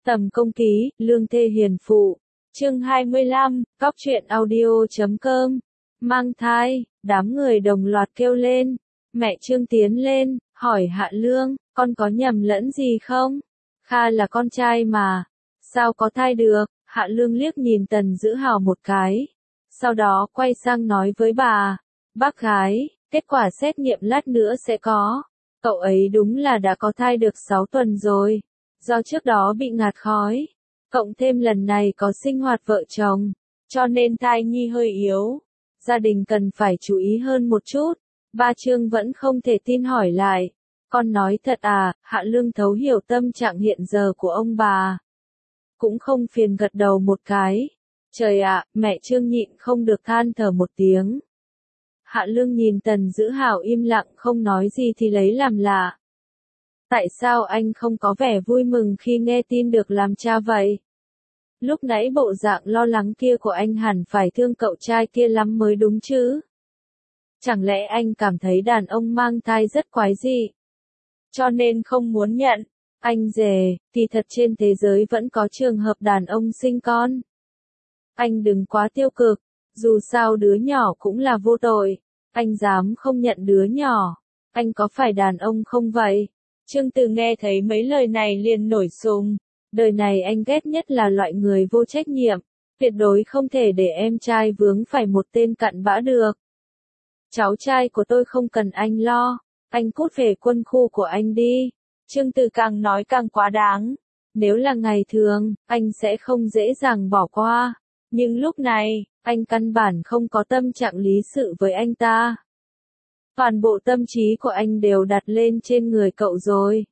Tầm công ký, lương thê hiền phụ. Chương 25, cóc truyện audio.com. Mang thai, đám người đồng loạt kêu lên. Mẹ Trương tiến lên, hỏi Hạ Lương, con có nhầm lẫn gì không? Kha là con trai mà. Sao có thai được? Hạ Lương liếc nhìn Tần Dữ Hào một cái. Sau đó quay sang nói với bà. Bác gái, kết quả xét nghiệm lát nữa sẽ có. Cậu ấy đúng là đã có thai được 6 tuần rồi. Do trước đó bị ngạt khói, cộng thêm lần này có sinh hoạt vợ chồng, cho nên thai nhi hơi yếu. Gia đình cần phải chú ý hơn một chút. Ba Trương vẫn không thể tin hỏi lại. Con nói thật à? Hạ Lương thấu hiểu tâm trạng hiện giờ của ông bà. Cũng không phiền gật đầu một cái. Trời ạ, mẹ Trương nhịn không được than thở một tiếng. Hạ Lương nhìn Tần Dữ Hào im lặng không nói gì thì lấy làm lạ. Tại sao anh không có vẻ vui mừng khi nghe tin được làm cha vậy? Lúc nãy bộ dạng lo lắng kia của anh hẳn phải thương cậu trai kia lắm mới đúng chứ? Chẳng lẽ anh cảm thấy đàn ông mang thai rất quái dị, cho nên không muốn nhận? Anh dè, kỳ thật trên thế giới vẫn có trường hợp đàn ông sinh con. Anh đừng quá tiêu cực, dù sao đứa nhỏ cũng là vô tội. Anh dám không nhận đứa nhỏ. Anh có phải đàn ông không vậy? Trương Từ nghe thấy mấy lời này liền nổi sùng. Đời này anh ghét nhất là loại người vô trách nhiệm. Tuyệt đối không thể để em trai vướng phải một tên cặn bã được. Cháu trai của tôi không cần anh lo. Anh cút về quân khu của anh đi. Trương Từ càng nói càng quá đáng. Nếu là ngày thường, anh sẽ không dễ dàng bỏ qua. Nhưng lúc này, anh căn bản không có tâm trạng lý sự với anh ta. Toàn bộ tâm trí của anh đều đặt lên trên người cậu rồi.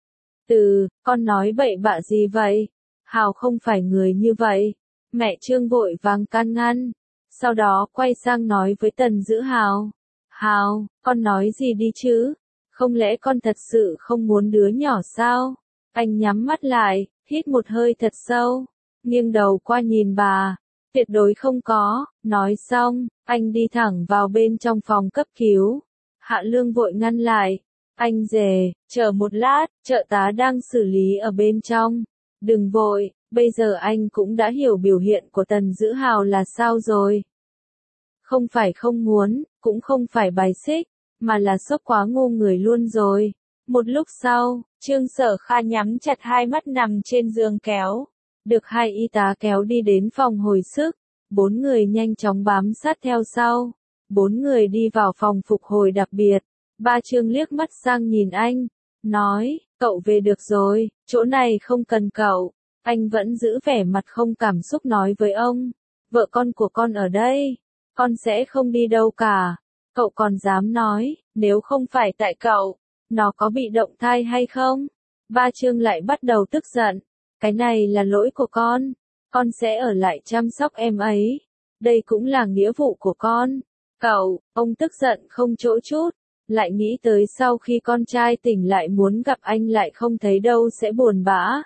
Con nói bậy bạ gì vậy? Hào không phải người như vậy. Mẹ Trương vội vàng can ngăn. Sau đó quay sang nói với Tần Dữ Hào. Hào, con nói gì đi chứ? Không lẽ con thật sự không muốn đứa nhỏ sao? Anh nhắm mắt lại, hít một hơi thật sâu, nghiêng đầu qua nhìn bà. Tuyệt đối không có. Nói xong, anh đi thẳng vào bên trong phòng cấp cứu. Hạ Lương vội ngăn lại. Anh dè, chờ một lát, trợ tá đang xử lý ở bên trong. Đừng vội, bây giờ anh cũng đã hiểu biểu hiện của Tần Dữ Hào là sao rồi. Không phải không muốn, cũng không phải bài xích, mà là sốc quá ngu người luôn rồi. Một lúc sau, Trương Sở Kha nhắm chặt hai mắt nằm trên giường kéo. Được hai y tá kéo đi đến phòng hồi sức. 4 người nhanh chóng bám sát theo sau. 4 người đi vào phòng phục hồi đặc biệt. Ba Trương liếc mắt sang nhìn anh, nói, cậu về được rồi, chỗ này không cần cậu. Anh vẫn giữ vẻ mặt không cảm xúc nói với ông, vợ con của con ở đây, con sẽ không đi đâu cả. Cậu còn dám nói, nếu không phải tại cậu, nó có bị động thai hay không? Ba Trương lại bắt đầu tức giận, cái này là lỗi của con sẽ ở lại chăm sóc em ấy. Đây cũng là nghĩa vụ của con. Cậu, ông tức giận không chỗ chút. Lại nghĩ tới sau khi con trai tỉnh lại muốn gặp anh lại không thấy đâu sẽ buồn bã.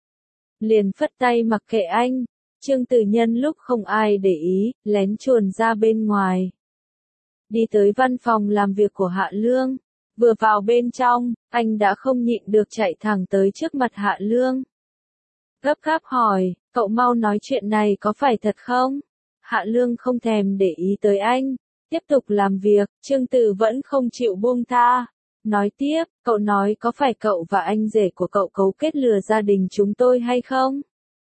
Liền phất tay mặc kệ anh. Trương Từ nhân lúc không ai để ý, lén chuồn ra bên ngoài. Đi tới văn phòng làm việc của Hạ Lương. Vừa vào bên trong, anh đã không nhịn được chạy thẳng tới trước mặt Hạ Lương. Gấp gáp hỏi, cậu mau nói chuyện này có phải thật không? Hạ Lương không thèm để ý tới anh. Tiếp tục làm việc, Trương Từ vẫn không chịu buông tha. Nói tiếp, cậu nói có phải cậu và anh rể của cậu cấu kết lừa gia đình chúng tôi hay không?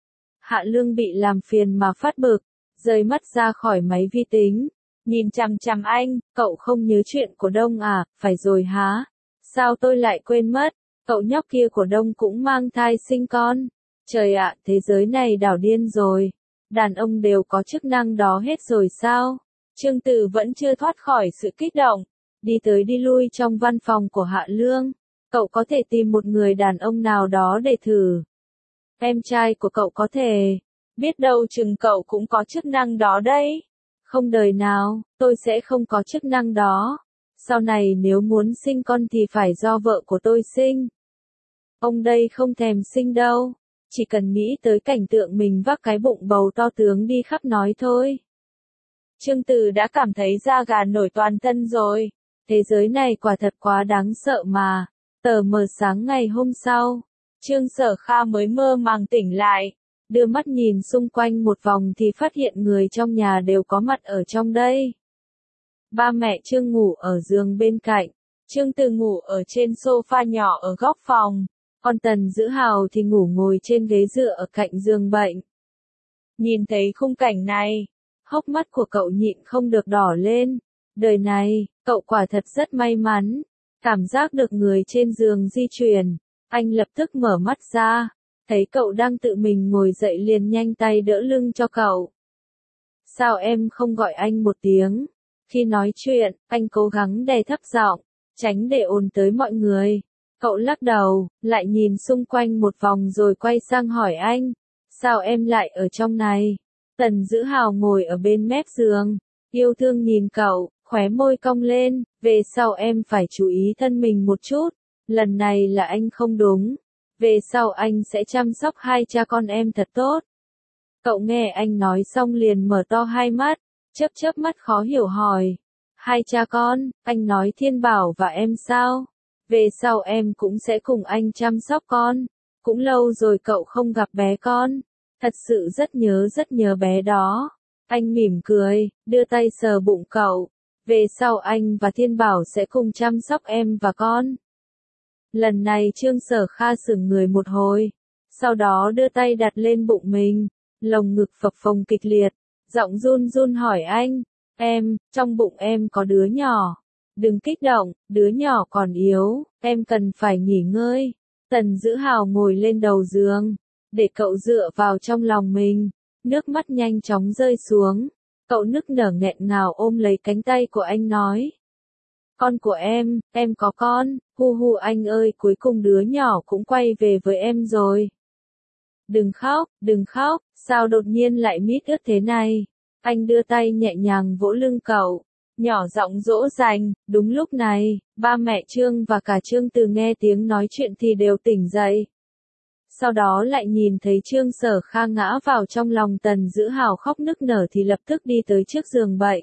Hạ Lương bị làm phiền mà phát bực, rời mắt ra khỏi máy vi tính. Nhìn chằm chằm anh, cậu không nhớ chuyện của Đông à? Phải rồi hả? Sao tôi lại quên mất, cậu nhóc kia của Đông cũng mang thai sinh con. Trời ạ, thế giới này đảo điên rồi. Đàn ông đều có chức năng đó hết rồi sao? Trương Từ vẫn chưa thoát khỏi sự kích động, đi tới đi lui trong văn phòng của Hạ Lương. Cậu có thể tìm một người đàn ông nào đó để thử. Em trai của cậu có thể, biết đâu chừng cậu cũng có chức năng đó đấy. Không đời nào, tôi sẽ không có chức năng đó. Sau này nếu muốn sinh con thì phải do vợ của tôi sinh. Ông đây không thèm sinh đâu, chỉ cần nghĩ tới cảnh tượng mình vác cái bụng bầu to tướng đi khắp nói thôi. Trương Từ đã cảm thấy da gà nổi toàn thân rồi. Thế giới này quả thật quá đáng sợ mà. Tờ mờ sáng ngày hôm sau, Trương Sở Kha mới mơ màng tỉnh lại, đưa mắt nhìn xung quanh một vòng thì phát hiện người trong nhà đều có mặt ở trong đây. Ba mẹ Trương ngủ ở giường bên cạnh, Trương Từ ngủ ở trên sofa nhỏ ở góc phòng, còn Tần Dữ Hào thì ngủ ngồi trên ghế dựa ở cạnh giường bệnh. Nhìn thấy khung cảnh này, hốc mắt của cậu nhịn không được đỏ lên. Đời này, cậu quả thật rất may mắn. Cảm giác được người trên giường di chuyển, anh lập tức mở mắt ra, thấy cậu đang tự mình ngồi dậy liền nhanh tay đỡ lưng cho cậu. Sao em không gọi anh một tiếng? Khi nói chuyện, anh cố gắng đè thấp giọng, tránh để ồn tới mọi người. Cậu lắc đầu, lại nhìn xung quanh một vòng rồi quay sang hỏi anh, sao em lại ở trong này? Tần Dữ Hào ngồi ở bên mép giường, yêu thương nhìn cậu, khóe môi cong lên, về sau em phải chú ý thân mình một chút, lần này là anh không đúng, về sau anh sẽ chăm sóc hai cha con em thật tốt. Cậu nghe anh nói xong liền mở to hai mắt, chớp chớp mắt khó hiểu hỏi, hai cha con, anh nói Thiên Bảo và em sao? Về sau em cũng sẽ cùng anh chăm sóc con, cũng lâu rồi cậu không gặp bé con, thật sự rất nhớ bé đó. Anh mỉm cười, đưa tay sờ bụng cậu, về sau anh và Thiên Bảo sẽ cùng chăm sóc em và con. Lần này Trương Sở Kha sững người một hồi, sau đó đưa tay đặt lên bụng mình, lồng ngực phập phồng kịch liệt, giọng run run hỏi anh, trong bụng em có đứa nhỏ. Đừng kích động, đứa nhỏ còn yếu, em cần phải nghỉ ngơi. Tần Dữ Hào ngồi lên đầu giường, để cậu dựa vào trong lòng mình, nước mắt nhanh chóng rơi xuống. Cậu nức nở nghẹn ngào ôm lấy cánh tay của anh nói. Con của em có con, hu hu anh ơi, cuối cùng đứa nhỏ cũng quay về với em rồi. Đừng khóc, sao đột nhiên lại mít ướt thế này? Anh đưa tay nhẹ nhàng vỗ lưng cậu, nhỏ giọng dỗ dành. Đúng lúc này, ba mẹ Trương và cả Trương Từ nghe tiếng nói chuyện thì đều tỉnh dậy. Sau đó lại nhìn thấy Trương Sở Kha ngã vào trong lòng Tần Dữ Hào khóc nức nở thì lập tức đi tới trước giường bệnh.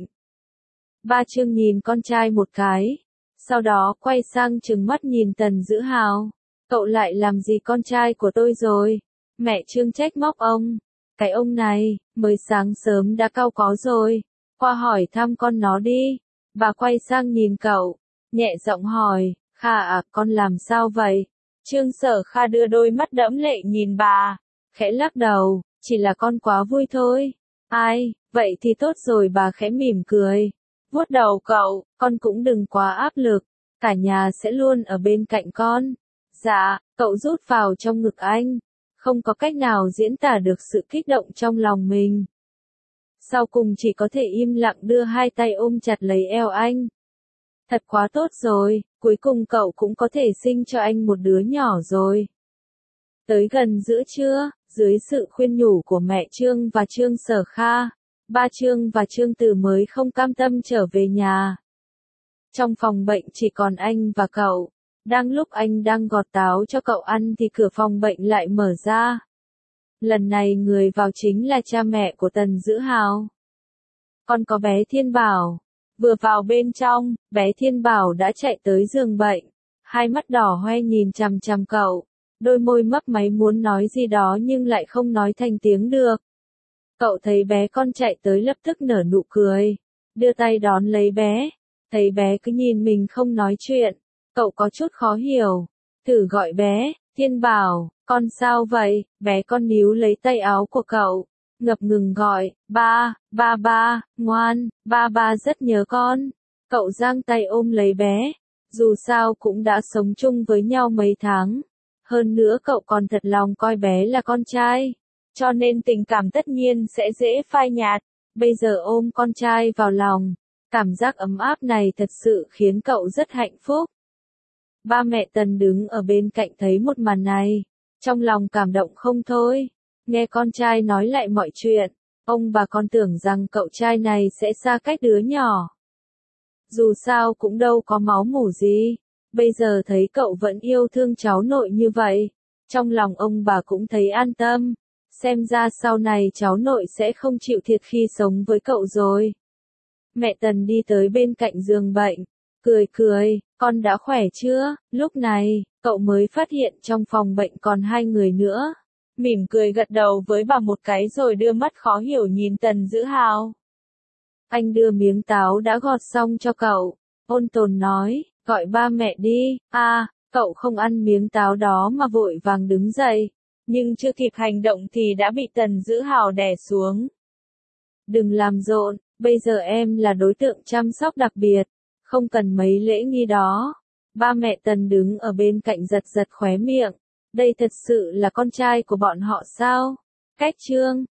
Ba Trương nhìn con trai một cái, sau đó quay sang trừng mắt nhìn Tần Dữ Hào. Cậu lại làm gì con trai của tôi rồi? Mẹ Trương trách móc ông. Cái ông này, mới sáng sớm đã cau có rồi. Qua hỏi thăm con nó đi. Bà quay sang nhìn cậu, nhẹ giọng hỏi, Kha à, con làm sao vậy? Trương Sở Kha đưa đôi mắt đẫm lệ nhìn bà, khẽ lắc đầu, chỉ là con quá vui thôi. Ai, vậy thì tốt rồi, bà khẽ mỉm cười, vuốt đầu cậu, con cũng đừng quá áp lực, cả nhà sẽ luôn ở bên cạnh con. Dạ, cậu rút vào trong ngực anh, không có cách nào diễn tả được sự kích động trong lòng mình. Sau cùng chỉ có thể im lặng đưa hai tay ôm chặt lấy eo anh. Thật quá tốt rồi, cuối cùng cậu cũng có thể sinh cho anh một đứa nhỏ rồi. Tới gần giữa trưa, dưới sự khuyên nhủ của mẹ Trương và Trương Sở Kha, ba Trương và Trương Từ mới không cam tâm trở về nhà. Trong phòng bệnh chỉ còn anh và cậu. Đang lúc anh đang gọt táo cho cậu ăn thì cửa phòng bệnh lại mở ra. Lần này người vào chính là cha mẹ của Tần Dữ Hào. Con có bé Thiên Bảo. Vừa vào bên trong, bé Thiên Bảo đã chạy tới giường bệnh. Hai mắt đỏ hoe nhìn chằm chằm cậu. Đôi môi mấp máy muốn nói gì đó nhưng lại không nói thành tiếng được. Cậu thấy bé con chạy tới lập tức nở nụ cười. Đưa tay đón lấy bé. Thấy bé cứ nhìn mình không nói chuyện. Cậu có chút khó hiểu. Thử gọi bé, Thiên Bảo, con sao vậy? Bé con níu lấy tay áo của cậu. Ngập ngừng gọi, ba, ngoan, ba rất nhớ con. Cậu giang tay ôm lấy bé. Dù sao cũng đã sống chung với nhau mấy tháng. Hơn nữa cậu còn thật lòng coi bé là con trai. Cho nên tình cảm tất nhiên sẽ dễ phai nhạt. Bây giờ ôm con trai vào lòng. Cảm giác ấm áp này thật sự khiến cậu rất hạnh phúc. Ba mẹ Tần đứng ở bên cạnh thấy một màn này. Trong lòng cảm động không thôi. Nghe con trai nói lại mọi chuyện. Ông bà còn tưởng rằng cậu trai này sẽ xa cách đứa nhỏ. Dù sao cũng đâu có máu mủ gì. Bây giờ thấy cậu vẫn yêu thương cháu nội như vậy. Trong lòng ông bà cũng thấy an tâm. Xem ra sau này cháu nội sẽ không chịu thiệt khi sống với cậu rồi. Mẹ Tần đi tới bên cạnh giường bệnh. Cười, con đã khỏe chưa? Lúc này, cậu mới phát hiện trong phòng bệnh còn 2 người nữa. Mỉm cười gật đầu với bà một cái rồi đưa mắt khó hiểu nhìn Tần Dữ Hào. Anh đưa miếng táo đã gọt xong cho cậu. Ôn Tồn nói, gọi ba mẹ đi. Cậu không ăn miếng táo đó mà vội vàng đứng dậy. Nhưng chưa kịp hành động thì đã bị Tần Dữ Hào đè xuống. Đừng làm rộn, bây giờ em là đối tượng chăm sóc đặc biệt. Không cần mấy lễ nghi đó. Ba mẹ Tần đứng ở bên cạnh giật giật khóe miệng. Đây thật sự là con trai của bọn họ sao? Cách Trương,